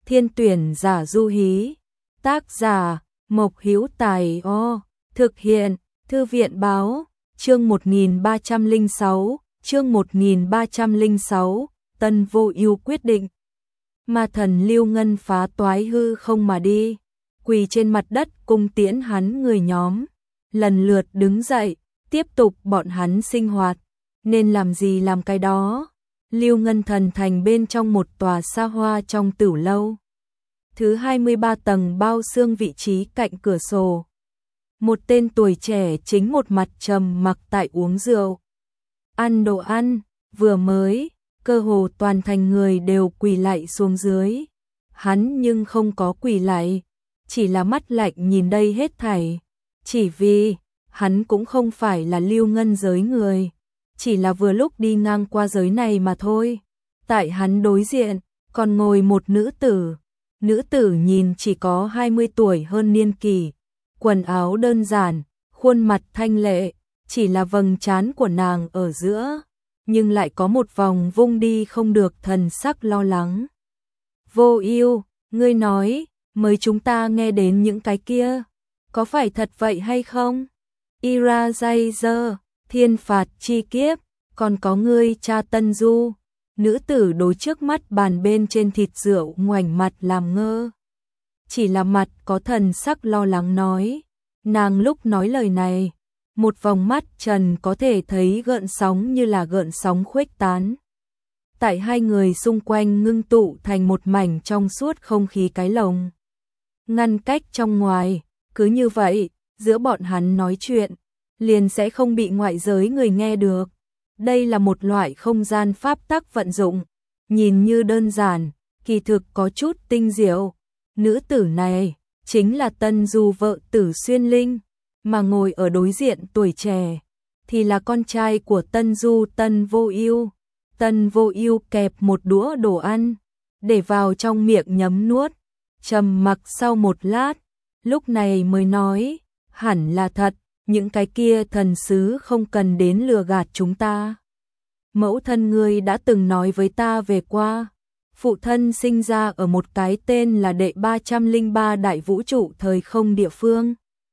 Thiên tuyển giả du hí. Tác giả Mộc Hữu Tài. Thực hiện Thư viện báo. Chương 1306, chương 1306, Tân Vô Ưu quyết định. Ma thần Lưu Ngân phá toái hư không mà đi, quỳ trên mặt đất cung tiễn hắn người nhóm, lần lượt đứng dậy, tiếp tục bọn hắn sinh hoạt, nên làm gì làm cái đó. Lưu Ngân thần thành bên trong một tòa xa hoa trong tửu lâu. Thứ 23 tầng bao xương vị trí cạnh cửa sổ. Một tên tuổi trẻ chính một mặt trầm mặc tại uống rượu. Ăn đồ ăn, vừa mới, cơ hồ toàn thành người đều quỳ lạy xuống dưới. Hắn nhưng không có quỳ lạy, chỉ là mắt lạnh nhìn đây hết thảy. Chỉ vì, hắn cũng không phải là Lưu Ngân giới người, chỉ là vừa lúc đi ngang qua giới này mà thôi. Tại hắn đối diện, còn ngồi một nữ tử. Nữ tử nhìn chỉ có 20 tuổi hơn niên kỷ, quần áo đơn giản, khuôn mặt thanh lệ, chỉ là vầng trán của nàng ở giữa, nhưng lại có một vòng vung đi không được thần sắc lo lắng. Vô Ưu, ngươi nói, mới chúng ta nghe đến những cái kia, có phải thật vậy hay không? Eraser, thiên phạt chi kiếp, còn có ngươi cha Tân Du. Nữ tử đối trước mắt bàn bên trên thịt rượu ngoảnh mặt làm ngơ. Chỉ là mặt có thần sắc lo lắng nói. Nàng lúc nói lời này, một vòng mắt trần có thể thấy gợn sóng như là gợn sóng khuếch tán. Tại hai người xung quanh ngưng tụ thành một mảnh trong suốt không khí cái lồng. Ngăn cách trong ngoài, cứ như vậy, giữa bọn hắn nói chuyện, liền sẽ không bị ngoại giới người nghe được. Đây là một loại không gian pháp tắc vận dụng, nhìn như đơn giản, kỳ thực có chút tinh diệu. Nữ tử này chính là Tân Du vợ Tử Xuyên Linh, mà ngồi ở đối diện tuổi trẻ thì là con trai của Tân Du Tân Vô Ưu. Tân Vô Ưu kẹp một đũa đồ ăn, để vào trong miệng nhấm nuốt, trầm mặc sau một lát, lúc này mới nói, hẳn là thật. Những cái kia thần sứ không cần đến lừa gạt chúng ta. Mẫu thân ngươi đã từng nói với ta về qua. Phụ thân sinh ra ở một cái tên là đệ 303 đại vũ trụ thời không địa phương.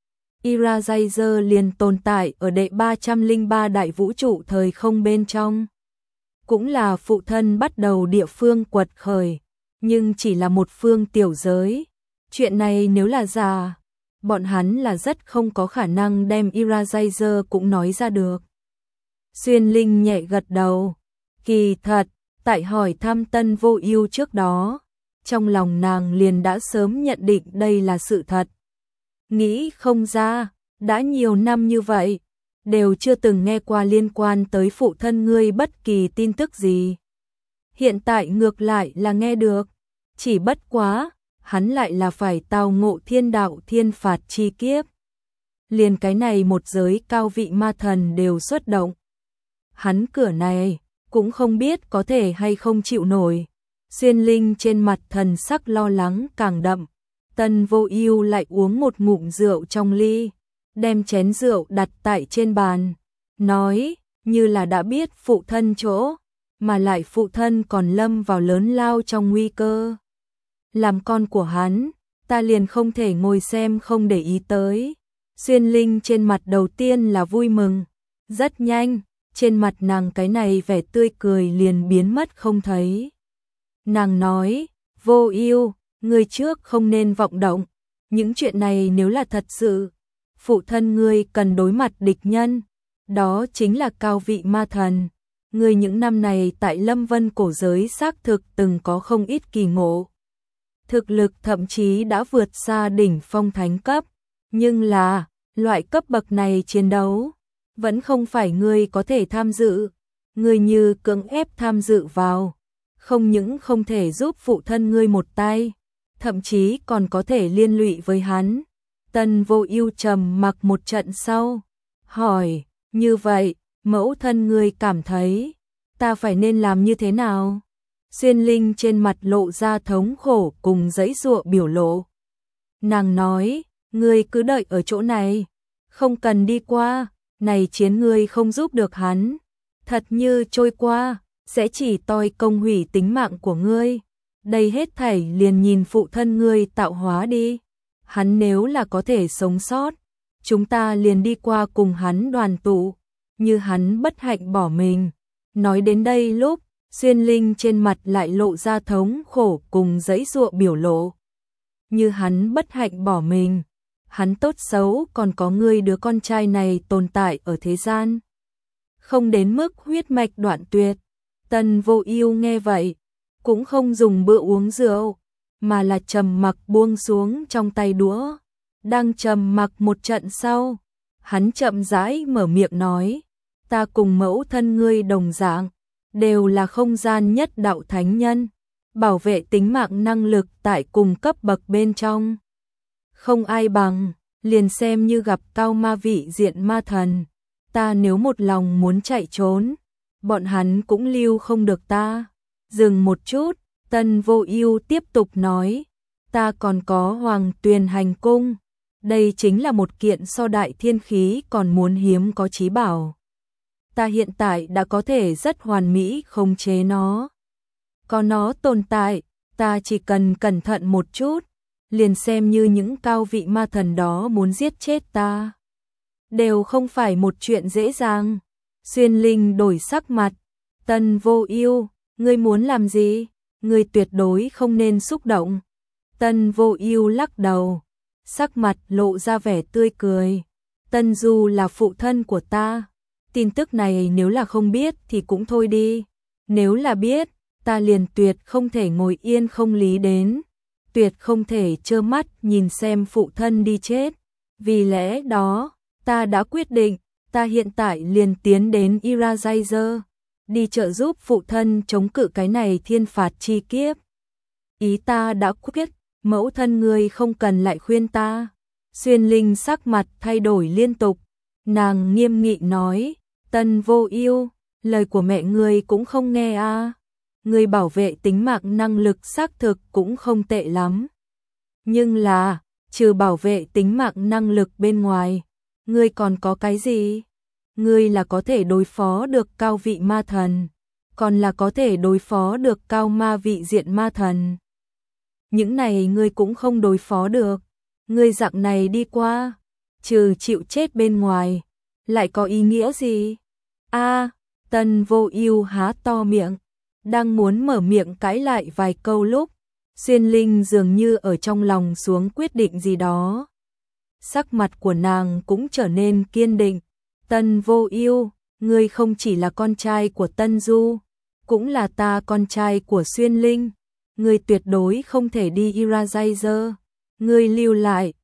Eraser liền tồn tại ở đệ 303 đại vũ trụ thời không bên trong. Cũng là phụ thân bắt đầu địa phương quật khởi, nhưng chỉ là một phương tiểu giới. Chuyện này nếu là giả, bọn hắn là rất không có khả năng đem Eraser cũng nói ra được. Xuyên Linh nhẹ gật đầu. Kỳ thật, tại hỏi thăm Tân Vô Ưu trước đó, trong lòng nàng liền đã sớm nhận định đây là sự thật. Nghĩ không ra, đã nhiều năm như vậy, đều chưa từng nghe qua liên quan tới phụ thân ngươi bất kỳ tin tức gì. Hiện tại ngược lại là nghe được, chỉ bất quá, hắn lại là phải tao ngộ thiên đạo thiên phạt chi kiếp. Liền cái này một giới cao vị ma thần đều xuất động. Hắn cửa này, cũng không biết có thể hay không chịu nổi. Xuyên Linh trên mặt thần sắc lo lắng càng đậm. Tân Vô Ưu lại uống một ngụm rượu trong ly, đem chén rượu đặt tại trên bàn, nói, như là đã biết phụ thân chỗ, mà lại phụ thân còn lâm vào lớn lao trong nguy cơ. Làm con của hắn, ta liền không thể ngồi xem không để ý tới. Xuyên Linh trên mặt đầu tiên là vui mừng, rất nhanh, trên mặt nàng cái này vẻ tươi cười liền biến mất không thấy. Nàng nói, Vô Ưu, ngươi trước không nên vọng động, những chuyện này nếu là thật sự, phụ thân ngươi cần đối mặt địch nhân, đó chính là cao vị ma thần. Ngươi những năm này tại Lâm Vân cổ giới xác thực từng có không ít kỳ ngộ. Thực lực thậm chí đã vượt xa đỉnh phong thánh cấp, nhưng là, loại cấp bậc này chiến đấu, vẫn không phải ngươi có thể tham dự. Ngươi như cưỡng ép tham dự vào, không những không thể giúp phụ thân ngươi một tay, thậm chí còn có thể liên lụy với hắn. Tân Vô Ưu trầm mặc một trận sau, hỏi, như vậy, mẫu thân ngươi cảm thấy, ta phải nên làm như thế nào? Xuyên Linh trên mặt lộ ra thống khổ cùng giãy giụa biểu lộ. Nàng nói, ngươi cứ đợi ở chỗ này, không cần đi qua, này chiến ngươi không giúp được hắn. Thật như trôi qua, sẽ chỉ toi công hủy tính mạng của ngươi. Đây hết thảy liền nhìn phụ thân ngươi tạo hóa đi. Hắn nếu là có thể sống sót, chúng ta liền đi qua cùng hắn đoàn tụ, như hắn bất hạnh bỏ mình. Nói đến đây lúc, Xuyên Linh trên mặt lại lộ ra thống khổ cùng giãy giụa biểu lộ. Như hắn bất hạnh bỏ mình, hắn tốt xấu còn có ngươi đứa con trai này tồn tại ở thế gian. Không đến mức huyết mạch đoạn tuyệt. Tân Vô Ưu nghe vậy, cũng không dùng bữa uống rượu, mà là trầm mặc buông xuống trong tay đũa. Đang trầm mặc một trận sau, hắn chậm rãi mở miệng nói, ta cùng mẫu thân ngươi đồng dạng, đều là không gian nhất đạo thánh nhân, bảo vệ tính mạng năng lực tại cùng cấp bậc bên trong. Không ai bằng, liền xem như gặp cao ma vị diện ma thần, ta nếu một lòng muốn chạy trốn, bọn hắn cũng lưu không được ta. Dừng một chút, Tân Vô Ưu tiếp tục nói, ta còn có Hoàng Tuyền Hành Cung, đây chính là một kiện so đại thiên khí còn muốn hiếm có chí bảo. Ta hiện tại đã có thể rất hoàn mỹ khống chế nó. Có nó tồn tại, ta chỉ cần cẩn thận một chút, liền xem như những cao vị ma thần đó muốn giết chết ta, đều không phải một chuyện dễ dàng. Xuyên Linh đổi sắc mặt, Tân Vô Ưu, ngươi muốn làm gì? Ngươi tuyệt đối không nên xúc động. Tân Vô Ưu lắc đầu, sắc mặt lộ ra vẻ tươi cười. Tân Du là phụ thân của ta. Tin tức này nếu là không biết thì cũng thôi đi. Nếu là biết, ta liền tuyệt không thể ngồi yên không lý đến. Tuyệt không thể trơ mắt nhìn xem phụ thân đi chết. Vì lẽ đó, ta đã quyết định, ta hiện tại liền tiến đến Irajazer, đi trợ giúp phụ thân chống cự cái này thiên phạt chi kiếp. Ý ta đã quyết, mẫu thân ngươi không cần lại khuyên ta. Xuyên Linh sắc mặt thay đổi liên tục, nàng nghiêm nghị nói, Tân Vô Ưu, lời của mẹ ngươi cũng không nghe a. Ngươi bảo vệ tính mạng năng lực xác thực cũng không tệ lắm. Nhưng là, trừ bảo vệ tính mạng năng lực bên ngoài, ngươi còn có cái gì? Ngươi là có thể đối phó được cao vị ma thần, còn là có thể đối phó được cao ma vị diện ma thần. Những này ngươi cũng không đối phó được. Ngươi dạng này đi qua, trừ chịu chết bên ngoài, lại có ý nghĩa gì? A, Tân Vô Ưu há to miệng, đang muốn mở miệng cãi lại vài câu lúc, Xuyên Linh dường như ở trong lòng xuống quyết định gì đó. Sắc mặt của nàng cũng trở nên kiên định. Tân Vô Ưu, ngươi không chỉ là con trai của Tân Du, cũng là ta con trai của Xuyên Linh. Ngươi tuyệt đối không thể đi Irajazer. Ngươi lưu lại,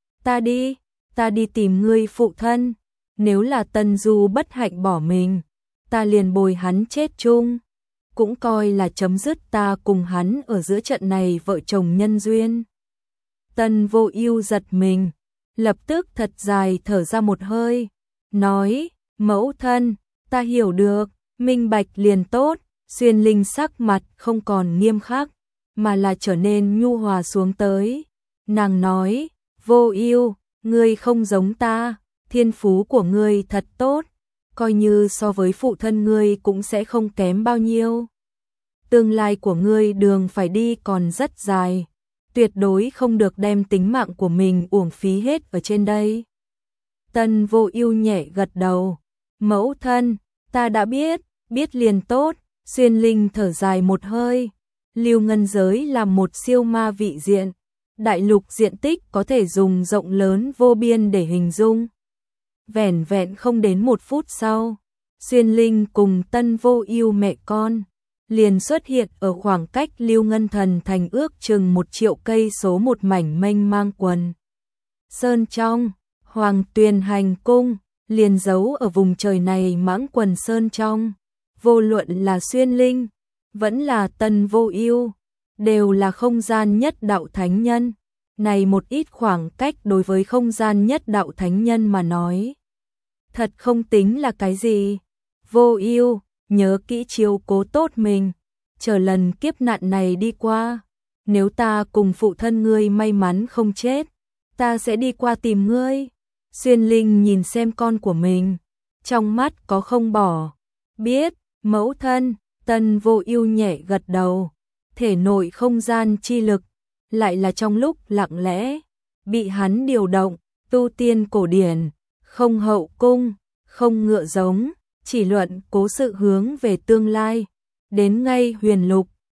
ta đi tìm ngươi phụ thân. Nếu là Tân Du bất hạnh bỏ mình, ta liền bồi hắn chết chung, cũng coi là chấm dứt ta cùng hắn ở giữa trận này vợ chồng nhân duyên. Tân Vô Ưu giật mình, lập tức thật dài thở ra một hơi, nói, mẫu thân, ta hiểu được, minh bạch liền tốt. Xuyên Linh sắc mặt không còn nghiêm khắc, mà là trở nên nhu hòa xuống tới. Nàng nói, Vô Ưu, ngươi không giống ta, thiên phú của ngươi thật tốt, coi như so với phụ thân ngươi cũng sẽ không kém bao nhiêu. Tương lai của ngươi đường phải đi còn rất dài, tuyệt đối không được đem tính mạng của mình uổng phí hết ở trên đây. Tân Vô Ưu nhẹ gật đầu, mẫu thân, ta đã biết liền tốt. Xuyên Linh thở dài một hơi, Lưu Ngân giới là một siêu ma vị diện, đại lục diện tích có thể dùng rộng lớn vô biên để hình dung. Vẻn vẹn không đến một phút sau, Xuyên Linh cùng Tân Vô Ưu mẹ con liền xuất hiện ở khoảng cách Lưu Ngân Thần thành ước chừng 1 triệu cây số một mảnh mênh mang quần sơn trong. Hoàng Tuyền Hành Cung liền giấu ở vùng trời này mãng quần sơn trong. Vô luận là Xuyên Linh, vẫn là Tân Vô Ưu, đều là không gian nhất đạo thánh nhân. Này một ít khoảng cách đối với không gian nhất đạo thánh nhân mà nói, thật không tính là cái gì. Vô Ưu, nhớ kỹ chiếu cố tốt mình, chờ lần kiếp nạn này đi qua, nếu ta cùng phụ thân ngươi may mắn không chết, ta sẽ đi qua tìm ngươi. Xuyên Linh nhìn xem con của mình, trong mắt có không bỏ. Biết, mẫu thân. Tân Vô Ưu nhẹ gật đầu. thể nội không gian chi lực, lại là trong lúc lặng lẽ, bị hắn điều động, tu tiên cổ điển, không hậu cung, không ngựa giống, chỉ luận cố sự hướng về tương lai, đến ngay huyền lục,